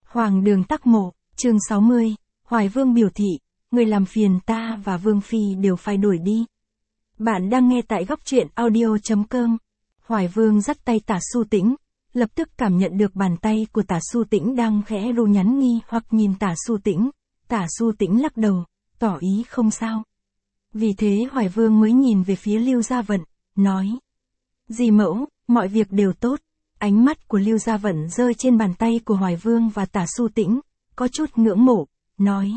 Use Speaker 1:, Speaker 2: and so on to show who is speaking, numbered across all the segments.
Speaker 1: Hoàng đường Tắc Mộ, chương 60, Hoài Vương biểu thị, người làm phiền ta và Vương Phi đều phải đuổi đi. Bạn đang nghe tại góc truyện audio.com. Hoài Vương dắt tay Tả Xu Tĩnh, lập tức cảm nhận được bàn tay của Tả Xu Tĩnh đang khẽ ru nhắn nghi hoặc nhìn Tả Xu Tĩnh. Tả Xu Tĩnh lắc đầu, tỏ ý không sao. Vì thế Hoài Vương mới nhìn về phía Lưu Gia Vận, nói: Dì mẫu, mọi việc đều tốt. Ánh mắt của Lưu Gia Vận rơi trên bàn tay của Hoài Vương và Tả Xu Tĩnh, có chút ngưỡng mộ, nói: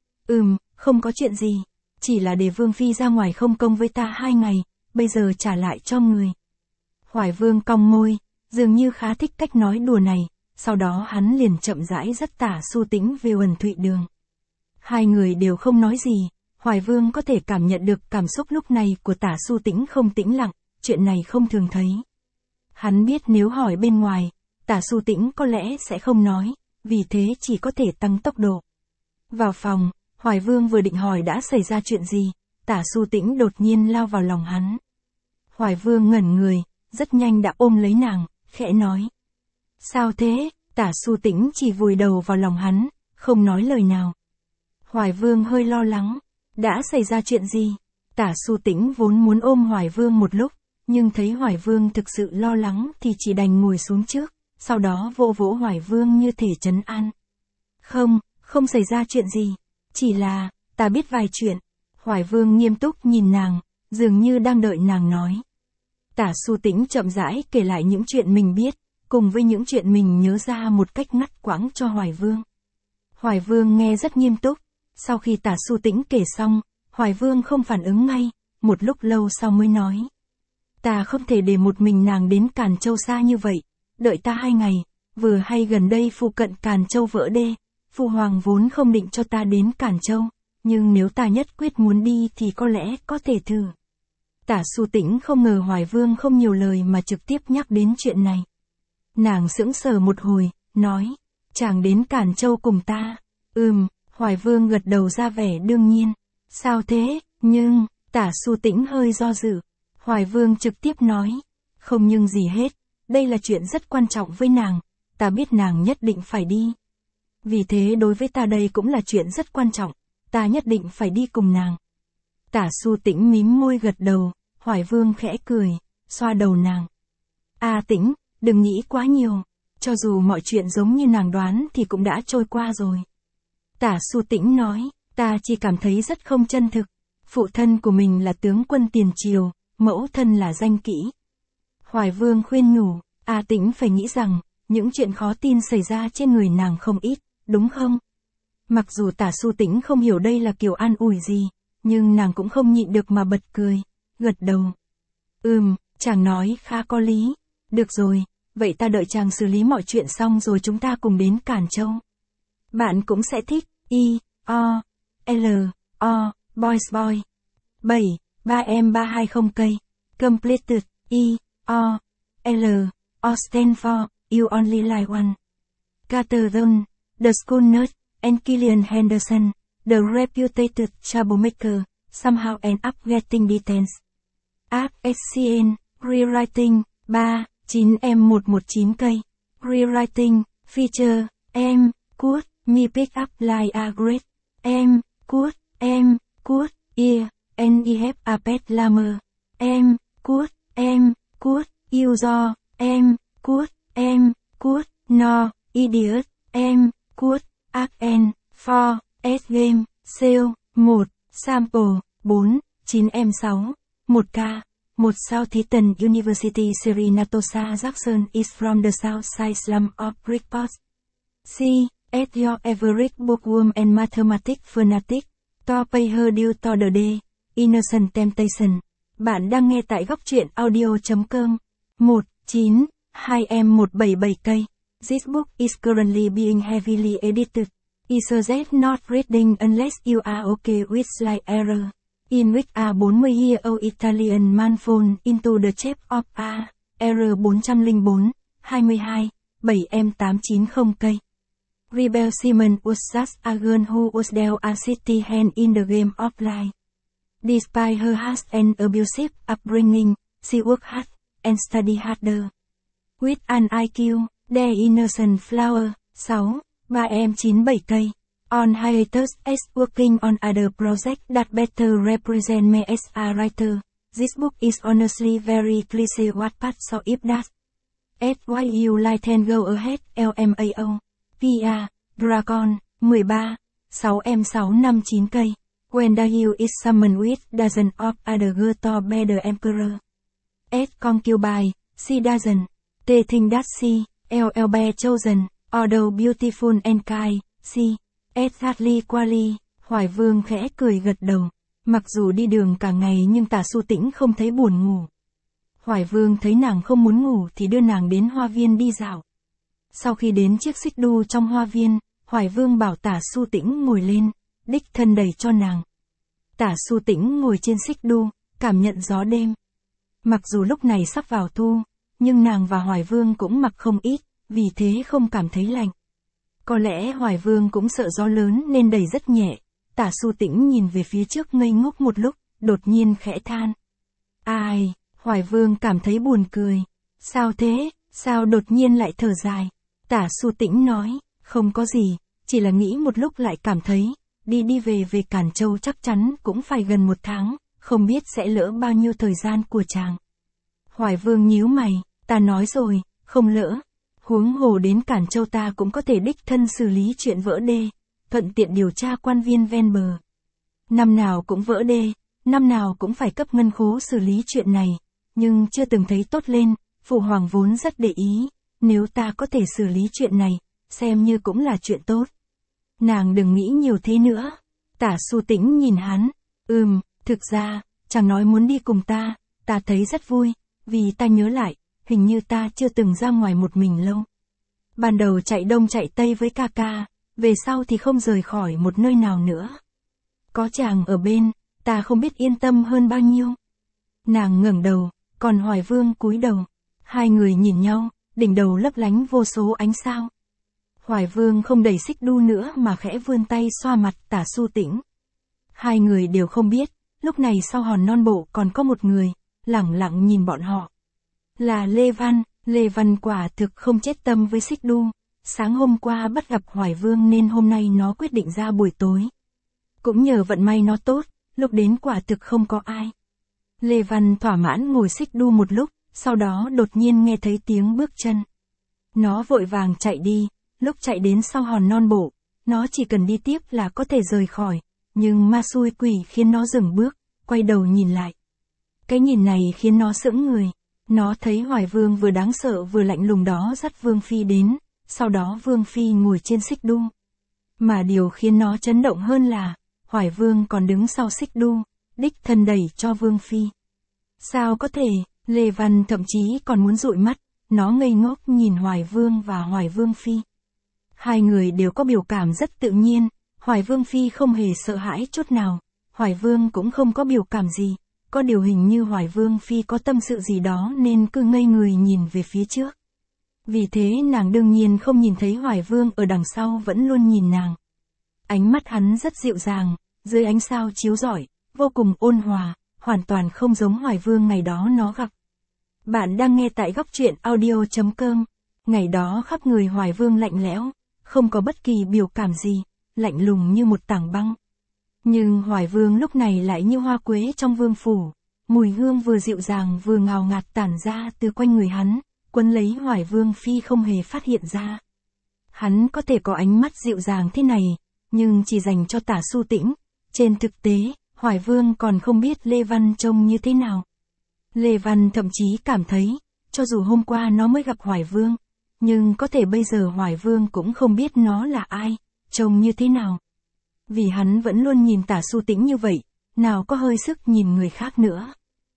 Speaker 1: không có chuyện gì, chỉ là để Vương Phi ra ngoài không công với ta 2 ngày, bây giờ trả lại cho người. Hoài Vương cong môi, dường như khá thích cách nói đùa này, sau đó hắn liền chậm rãi dắt Tả Xu Tĩnh về Uẩn Thụy Đường. Hai người đều không nói gì, Hoài Vương có thể cảm nhận được cảm xúc lúc này của Tả Xu Tĩnh không tĩnh lặng, chuyện này không thường thấy. Hắn biết nếu hỏi bên ngoài, Tả Xu Tĩnh có lẽ sẽ không nói, vì thế chỉ có thể tăng tốc độ. Vào phòng, Hoài Vương vừa định hỏi đã xảy ra chuyện gì, Tả Xu Tĩnh đột nhiên lao vào lòng hắn. Hoài Vương ngẩn người, rất nhanh đã ôm lấy nàng, khẽ nói: Sao thế? Tả Xu Tĩnh chỉ vùi đầu vào lòng hắn, không nói lời nào. Hoài Vương hơi lo lắng, đã xảy ra chuyện gì? Tả Xu Tĩnh vốn muốn ôm Hoài Vương một lúc, nhưng thấy Hoài Vương thực sự lo lắng thì chỉ đành ngồi xuống trước, sau đó vỗ vỗ Hoài Vương như thể trấn an. Không xảy ra chuyện gì, chỉ là, ta biết vài chuyện. Hoài Vương nghiêm túc nhìn nàng, dường như đang đợi nàng nói. Tả Xu Tĩnh chậm rãi kể lại những chuyện mình biết, cùng với những chuyện mình nhớ ra một cách ngắt quãng cho Hoài Vương. Hoài Vương nghe rất nghiêm túc, sau khi Tả Xu Tĩnh kể xong, Hoài Vương không phản ứng ngay, một lúc lâu sau mới nói. Ta không thể để một mình nàng đến Càn Châu xa như vậy, đợi ta 2 ngày, vừa hay gần đây phụ cận Càn Châu vỡ đê, Phu Hoàng vốn không định cho ta đến Càn Châu, nhưng nếu ta nhất quyết muốn đi thì có lẽ có thể thử. Tả Xu Tĩnh không ngờ Hoài Vương không nhiều lời mà trực tiếp nhắc đến chuyện này. Nàng sững sờ một hồi, nói, chàng đến Càn Châu cùng ta. Hoài Vương gật đầu ra vẻ đương nhiên. Sao thế? Nhưng, Tả Xu Tĩnh hơi do dự. Hoài Vương trực tiếp nói, không nhưng gì hết, đây là chuyện rất quan trọng với nàng, ta biết nàng nhất định phải đi. Vì thế đối với ta đây cũng là chuyện rất quan trọng, ta nhất định phải đi cùng nàng. Tả Xu Tĩnh mím môi gật đầu, Hoài Vương khẽ cười, xoa đầu nàng. Tĩnh, đừng nghĩ quá nhiều, cho dù mọi chuyện giống như nàng đoán thì cũng đã trôi qua rồi. Tả Xu Tĩnh nói, ta chỉ cảm thấy rất không chân thực, phụ thân của mình là tướng quân tiền triều, mẫu thân là danh kỹ. Hoài Vương khuyên nhủ, Tĩnh phải nghĩ rằng, những chuyện khó tin xảy ra trên người nàng không ít, đúng không? Mặc dù Tả Xu Tĩnh không hiểu đây là kiểu an ủi gì, nhưng nàng cũng không nhịn được mà bật cười, gật đầu. Chàng nói khá có lý. Được rồi, vậy ta đợi chàng xử lý mọi chuyện xong rồi chúng ta cùng đến Càn Châu. Bạn cũng sẽ thích, Boys Boy. 7, 3M320 cây. Completed, stand for, you only like one. Catherine, the school nurse, and Killian Henderson, the reputed troublemaker, somehow end up getting detains. SCN, rewriting, 3, 9M119 cây. Rewriting, feature, could, me pick up like a great, could, and he have a pet llama, could, user, could, no, idiot, could, and, for, S game, sale, 1, sample, 4, 9M6, 1K, 1 Southeastern University Serenatosa Jackson is from the south side slum of Bridgeport. C. As your average bookworm and mathematics fanatic, to pay her due to the day, innocent temptation. Bạn đang nghe tại góc truyện audio.com. 2M177 cây. This book is currently being heavily edited. I suggest not reading unless you are okay with slight error. In which a 40-year-old Italian man falls into the trap of a error 404, 22, 7M890 cây. Rebel Simon was just a girl who was dealt a city hand in the game of life. Despite her harsh and abusive upbringing, she worked hard and studied harder. With an IQ, the innocent flower, 6, 3 em 97 cây. On hiatus is working on other projects that better represent me as a writer. This book is honestly very cliché what part so if that. As why you like then go ahead LMAO. PA, Dragon, 13, 6 em 659 cây. When the you is summoned with dozen of other girls to be the emperor. As concubine, she doesn't. They think that she, LLB chosen, although beautiful and kind, she, exactly quali. Hoài Vương khẽ cười gật đầu. Mặc dù đi đường cả ngày nhưng Tả Xu Tĩnh không thấy buồn ngủ. Hoài Vương thấy nàng không muốn ngủ thì đưa nàng đến hoa viên đi dạo. Sau khi đến chiếc xích đu trong hoa viên, Hoài Vương bảo Tả Xu Tĩnh ngồi lên, đích thân đẩy cho nàng. Tả Xu Tĩnh ngồi trên xích đu, cảm nhận gió đêm. Mặc dù lúc này sắp vào thu, nhưng nàng và Hoài Vương cũng mặc không ít, vì thế không cảm thấy lạnh. Có lẽ Hoài Vương cũng sợ gió lớn nên đẩy rất nhẹ. Tả Xu Tĩnh nhìn về phía trước ngây ngốc một lúc, đột nhiên khẽ than. Ai, Hoài Vương cảm thấy buồn cười. Sao thế, sao đột nhiên lại thở dài? Tả Xu Tĩnh nói, không có gì, chỉ là nghĩ một lúc lại cảm thấy, đi về Cản Châu chắc chắn cũng phải gần 1 tháng, không biết sẽ lỡ bao nhiêu thời gian của chàng. Hoài Vương nhíu mày, ta nói rồi, không lỡ. Huống hồ đến Cản Châu ta cũng có thể đích thân xử lý chuyện vỡ đê, thuận tiện điều tra quan viên ven bờ. Năm nào cũng vỡ đê, năm nào cũng phải cấp ngân khố xử lý chuyện này, nhưng chưa từng thấy tốt lên, Phụ Hoàng vốn rất để ý, nếu ta có thể xử lý chuyện này, xem như cũng là chuyện tốt. Nàng đừng nghĩ nhiều thế nữa. Tả Xu Tĩnh nhìn hắn, thực ra, chàng nói muốn đi cùng ta thấy rất vui, vì ta nhớ lại, hình như ta chưa từng ra ngoài một mình lâu. Ban đầu chạy đông chạy tây với ca ca, về sau thì không rời khỏi một nơi nào nữa. Có chàng ở bên, ta không biết yên tâm hơn bao nhiêu. Nàng ngẩng đầu, còn Hoài Vương cúi đầu. Hai người nhìn nhau, đỉnh đầu lấp lánh vô số ánh sao. Hoài Vương không đẩy xích đu nữa mà khẽ vươn tay xoa mặt Tả Xu Tĩnh. Hai người đều không biết, lúc này sau hòn non bộ còn có một người, lẳng lặng nhìn bọn họ. Là Lê Văn quả thực không chết tâm với xích đu. Sáng hôm qua bắt gặp Hoài Vương nên hôm nay nó quyết định ra buổi tối. Cũng nhờ vận may nó tốt, lúc đến quả thực không có ai. Lê Văn thỏa mãn ngồi xích đu một lúc, sau đó đột nhiên nghe thấy tiếng bước chân. Nó vội vàng chạy đi, lúc chạy đến sau hòn non bộ, nó chỉ cần đi tiếp là có thể rời khỏi, nhưng ma xui quỷ khiến nó dừng bước, quay đầu nhìn lại. Cái nhìn này khiến nó sững người. Nó thấy Hoài Vương vừa đáng sợ vừa lạnh lùng đó dắt Vương Phi đến, sau đó Vương Phi ngồi trên xích đu. Mà điều khiến nó chấn động hơn là, Hoài Vương còn đứng sau xích đu, đích thân đẩy cho Vương Phi. Sao có thể, Lê Văn thậm chí còn muốn dụi mắt, nó ngây ngốc nhìn Hoài Vương và Hoài Vương Phi. Hai người đều có biểu cảm rất tự nhiên, Hoài Vương Phi không hề sợ hãi chút nào, Hoài Vương cũng không có biểu cảm gì. Có điều hình như Hoài Vương Phi có tâm sự gì đó nên cứ ngây người nhìn về phía trước. Vì thế nàng đương nhiên không nhìn thấy Hoài Vương ở đằng sau vẫn luôn nhìn nàng. Ánh mắt hắn rất dịu dàng, dưới ánh sao chiếu rọi, vô cùng ôn hòa, hoàn toàn không giống Hoài Vương ngày đó nó gặp. Bạn đang nghe tại Góc Truyện Audio.com. Ngày đó khắp người Hoài Vương lạnh lẽo, không có bất kỳ biểu cảm gì, lạnh lùng như một tảng băng. Nhưng Hoài Vương lúc này lại như hoa quế trong vương phủ, mùi hương vừa dịu dàng vừa ngào ngạt tản ra từ quanh người hắn, quấn lấy Hoài Vương Phi không hề phát hiện ra. Hắn có thể có ánh mắt dịu dàng thế này, nhưng chỉ dành cho Tả Xu Tĩnh. Trên thực tế, Hoài Vương còn không biết Lê Văn trông như thế nào. Lê Văn thậm chí cảm thấy, cho dù hôm qua nó mới gặp Hoài Vương, nhưng có thể bây giờ Hoài Vương cũng không biết nó là ai, trông như thế nào. Vì hắn vẫn luôn nhìn Tả Xu Tĩnh như vậy, nào có hơi sức nhìn người khác nữa.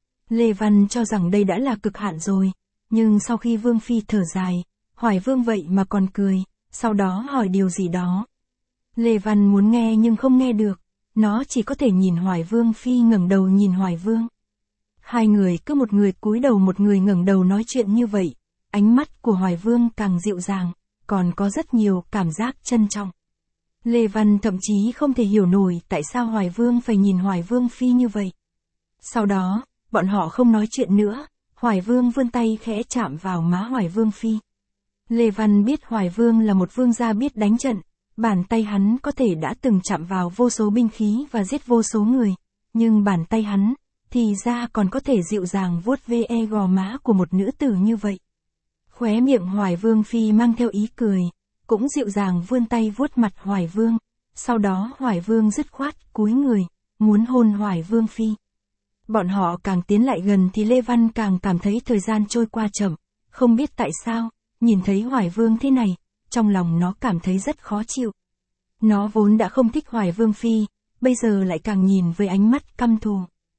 Speaker 1: Lê Văn cho rằng đây đã là cực hạn rồi, nhưng sau khi Vương Phi thở dài, Hoài Vương vậy mà còn cười, sau đó hỏi điều gì đó. Lê Văn muốn nghe nhưng không nghe được, nó chỉ có thể nhìn Hoài Vương Phi ngẩng đầu nhìn Hoài Vương. Hai người cứ một người cúi đầu một người ngẩng đầu nói chuyện như vậy, ánh mắt của Hoài Vương càng dịu dàng, còn có rất nhiều cảm giác trân trọng. Lê Văn thậm chí không thể hiểu nổi tại sao Hoài Vương phải nhìn Hoài Vương Phi như vậy. Sau đó, bọn họ không nói chuyện nữa, Hoài Vương vươn tay khẽ chạm vào má Hoài Vương Phi. Lê Văn biết Hoài Vương là một vương gia biết đánh trận, bàn tay hắn có thể đã từng chạm vào vô số binh khí và giết vô số người, nhưng bàn tay hắn, thì ra còn có thể dịu dàng vuốt ve gò má của một nữ tử như vậy. Khóe miệng Hoài Vương Phi mang theo ý cười, cũng dịu dàng vươn tay vuốt mặt Hoài Vương, sau đó Hoài Vương dứt khoát cúi người, muốn hôn Hoài Vương Phi. Bọn họ càng tiến lại gần thì Lê Văn càng cảm thấy thời gian trôi qua chậm, không biết tại sao, nhìn thấy Hoài Vương thế này, trong lòng nó cảm thấy rất khó chịu. Nó vốn đã không thích Hoài Vương Phi, bây giờ lại càng nhìn với ánh mắt căm thù.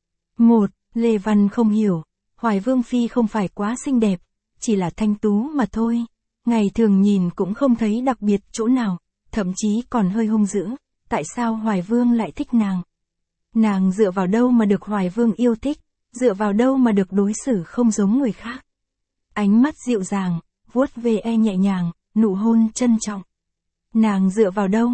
Speaker 1: Lê Văn không hiểu, Hoài Vương Phi không phải quá xinh đẹp, chỉ là thanh tú mà thôi. Ngày thường nhìn cũng không thấy đặc biệt chỗ nào, thậm chí còn hơi hung dữ, tại sao Hoài Vương lại thích nàng? Nàng dựa vào đâu mà được Hoài Vương yêu thích, dựa vào đâu mà được đối xử không giống người khác? Ánh mắt dịu dàng, vuốt ve nhẹ nhàng, nụ hôn trân trọng. Nàng dựa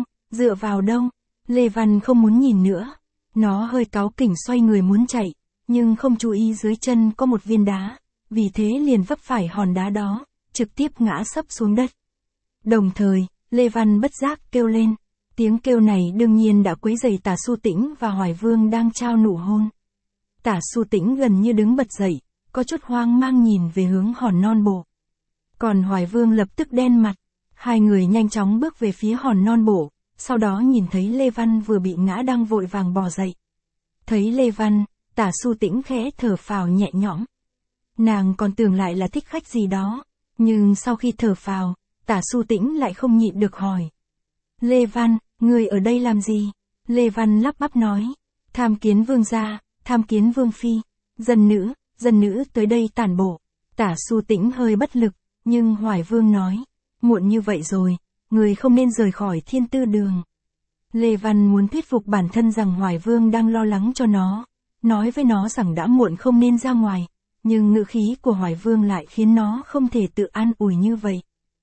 Speaker 1: vào đâu? Lê Văn không muốn nhìn nữa. Nó hơi cáu kỉnh xoay người muốn chạy, nhưng không chú ý dưới chân có một viên đá, vì thế liền vấp phải hòn đá đó, trực tiếp ngã sấp xuống đất. Đồng thời, Lê Văn bất giác kêu lên. Tiếng kêu này đương nhiên đã quấy rầy Tả Xu Tĩnh và Hoài Vương đang trao nụ hôn. Tả Xu Tĩnh gần như đứng bật dậy, có chút hoang mang nhìn về hướng hòn non bộ. Còn Hoài Vương lập tức đen mặt. Hai người nhanh chóng bước về phía hòn non bộ, sau đó nhìn thấy Lê Văn vừa bị ngã đang vội vàng bò dậy. Thấy Lê Văn, Tả Xu Tĩnh khẽ thở phào nhẹ nhõm. Nàng còn tưởng lại là thích khách gì đó, nhưng sau khi thở phào, Tả Xu Tĩnh lại không nhịn được hỏi. Lê Văn, người ở đây làm gì? Lê Văn lắp bắp nói. Tham kiến vương gia, tham kiến vương phi, dân nữ tới đây tản bộ. Tả Xu Tĩnh hơi bất lực, nhưng Hoài Vương nói. Muộn như vậy rồi, người không nên rời khỏi Thiên Tư Đường. Lê Văn muốn thuyết phục bản thân rằng Hoài Vương đang lo lắng cho nó, nói với nó rằng đã muộn không nên ra ngoài, nhưng ngữ khí của Hoài Vương lại khiến nó không thể tự an ủi như vậy.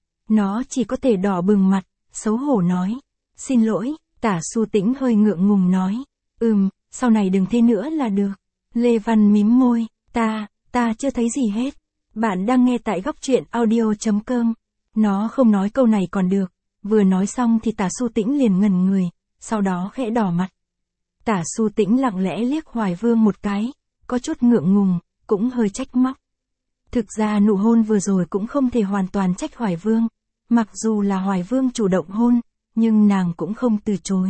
Speaker 1: Nó chỉ có thể đỏ bừng mặt, xấu hổ nói. Xin lỗi, Tả Xu Tĩnh hơi ngượng ngùng nói. Sau này đừng thế nữa là được. Lê Văn mím môi, ta chưa thấy gì hết. Bạn đang nghe tại góc truyện audio.com. Nó không nói câu này còn được, vừa nói xong thì Tả Xu Tĩnh liền ngẩn người, sau đó khẽ đỏ mặt. Tả Xu Tĩnh lặng lẽ liếc Hoài Vương một cái, có chút ngượng ngùng, cũng hơi trách móc. Thực ra nụ hôn vừa rồi cũng không thể hoàn toàn trách Hoài Vương, mặc dù là Hoài Vương chủ động hôn, nhưng nàng cũng không từ chối.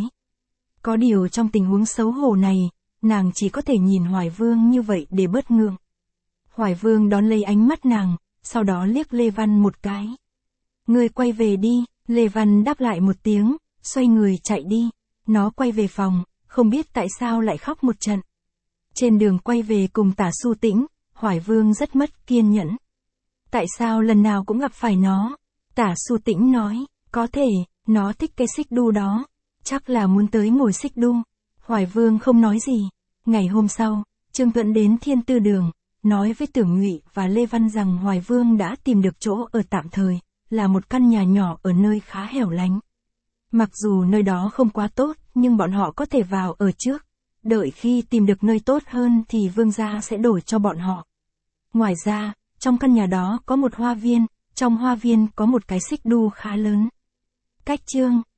Speaker 1: Có điều trong tình huống xấu hổ này, nàng chỉ có thể nhìn Hoài Vương như vậy để bớt ngượng. Hoài Vương đón lấy ánh mắt nàng, sau đó liếc Lê Văn một cái. Ngươi quay về đi, Lê Văn đáp lại một tiếng, xoay người chạy đi. Nó quay về phòng, không biết tại sao lại khóc một trận. Trên đường quay về cùng Tả Xu Tĩnh, Hoài Vương rất mất kiên nhẫn. Tại sao lần nào cũng gặp phải nó? Tả Xu Tĩnh nói, có thể, nó thích cái xích đu đó. Chắc là muốn tới ngồi xích đu. Hoài Vương không nói gì. Ngày hôm sau, Trương Tuẫn đến Thiên Tư Đường, nói với Tưởng Ngụy và Lê Văn rằng Hoài Vương đã tìm được chỗ ở tạm thời, là một căn nhà nhỏ ở nơi khá hẻo lánh. Mặc dù nơi đó không quá tốt, nhưng bọn họ có thể vào ở trước. Đợi khi tìm được nơi tốt hơn thì vương gia sẽ đổi cho bọn họ. Ngoài ra, trong căn nhà đó có một hoa viên, trong hoa viên có một cái xích đu khá lớn. Cách chương